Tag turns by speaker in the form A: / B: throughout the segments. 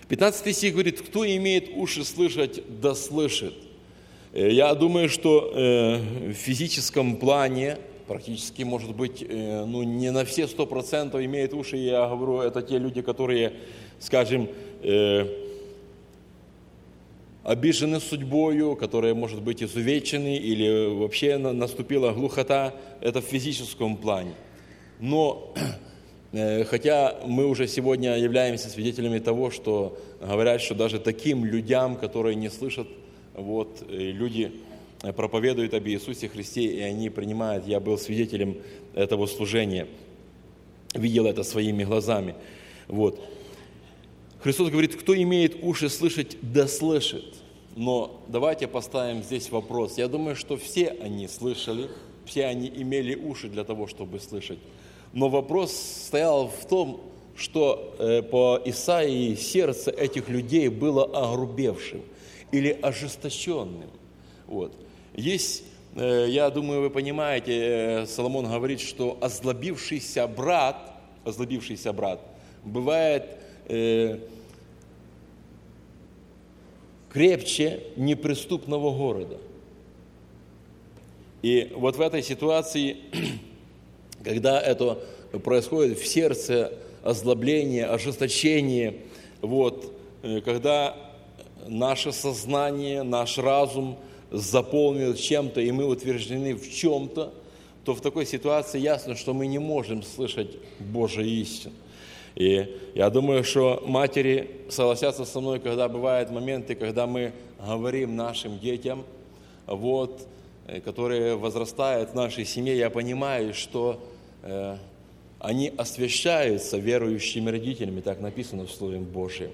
A: 15 стих говорит: «Кто имеет уши слышать, да слышит». Я думаю, что в физическом плане практически, может быть, не на все 100% имеют уши. Я говорю, это те люди, которые, скажем, обижены судьбою, которые, может быть, изувечены или вообще наступила глухота. Это в физическом плане. Но хотя мы уже сегодня являемся свидетелями того, что говорят, что даже таким людям, которые не слышат, люди проповедуют об Иисусе Христе, и они принимают. Я был свидетелем этого служения, видел это своими глазами. Христос говорит: кто имеет уши слышать, да слышит. Но давайте поставим здесь вопрос. Я думаю, что все они слышали, все они имели уши для того, чтобы слышать. Но вопрос стоял в том, что по Исаии сердце этих людей было огрубевшим или ожесточенным. Есть, я думаю, вы понимаете, Соломон говорит, что озлобившийся брат бывает крепче неприступного города. И вот в этой ситуации, когда это происходит в сердце, озлобление, ожесточение, когда наше сознание, наш разум заполнен чем-то, и мы утверждены в чем-то, то в такой ситуации ясно, что мы не можем слышать Божию истину. И я думаю, что матери согласятся со мной, когда бывают моменты, когда мы говорим нашим детям, которые возрастают в нашей семье, я понимаю, что они освящаются верующими родителями, так написано в Слове Божьем.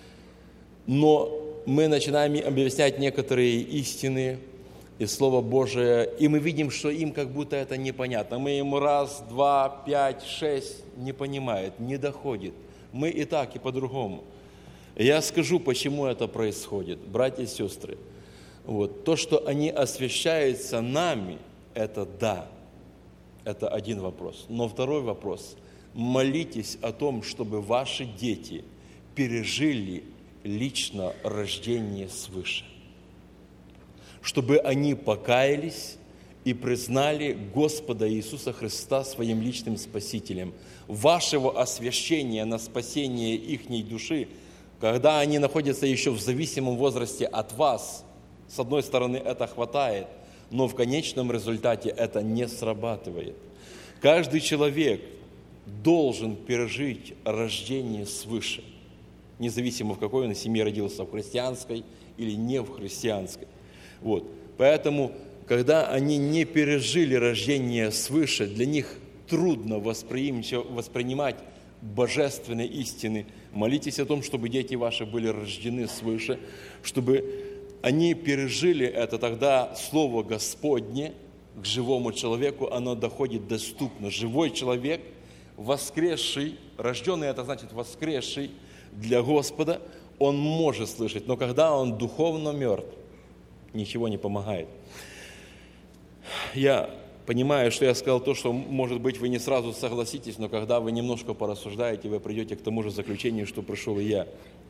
A: Но мы начинаем объяснять некоторые истины из Слова Божия, и мы видим, что им как будто это непонятно. Мы ему 1, 2, 5, 6 не понимают, не доходит. Мы и так, и по-другому. Я скажу, почему это происходит, братья и сестры. То, что они освящаются нами, это да, это один вопрос. Но второй вопрос. Молитесь о том, чтобы ваши дети пережили лично рождение свыше. Чтобы они покаялись и признали Господа Иисуса Христа своим личным Спасителем. Вашего освящения на спасение ихней души, когда они находятся еще в зависимом возрасте от вас, с одной стороны, это хватает, но в конечном результате это не срабатывает. Каждый человек должен пережить рождение свыше, независимо в какой он семье родился, в христианской или не в христианской. Поэтому, когда они не пережили рождение свыше, для них трудно воспринимать божественные истины. Молитесь о том, чтобы дети ваши были рождены свыше, чтобы они пережили это, тогда Слово Господне к живому человеку, оно доходит доступно. Живой человек, воскресший, рожденный, это значит воскресший для Господа, он может слышать, но когда он духовно мертв, ничего не помогает. Я понимаю, что я сказал то, что, может быть, вы не сразу согласитесь, но когда вы немножко порассуждаете, вы придете к тому же заключению, что пришел и я.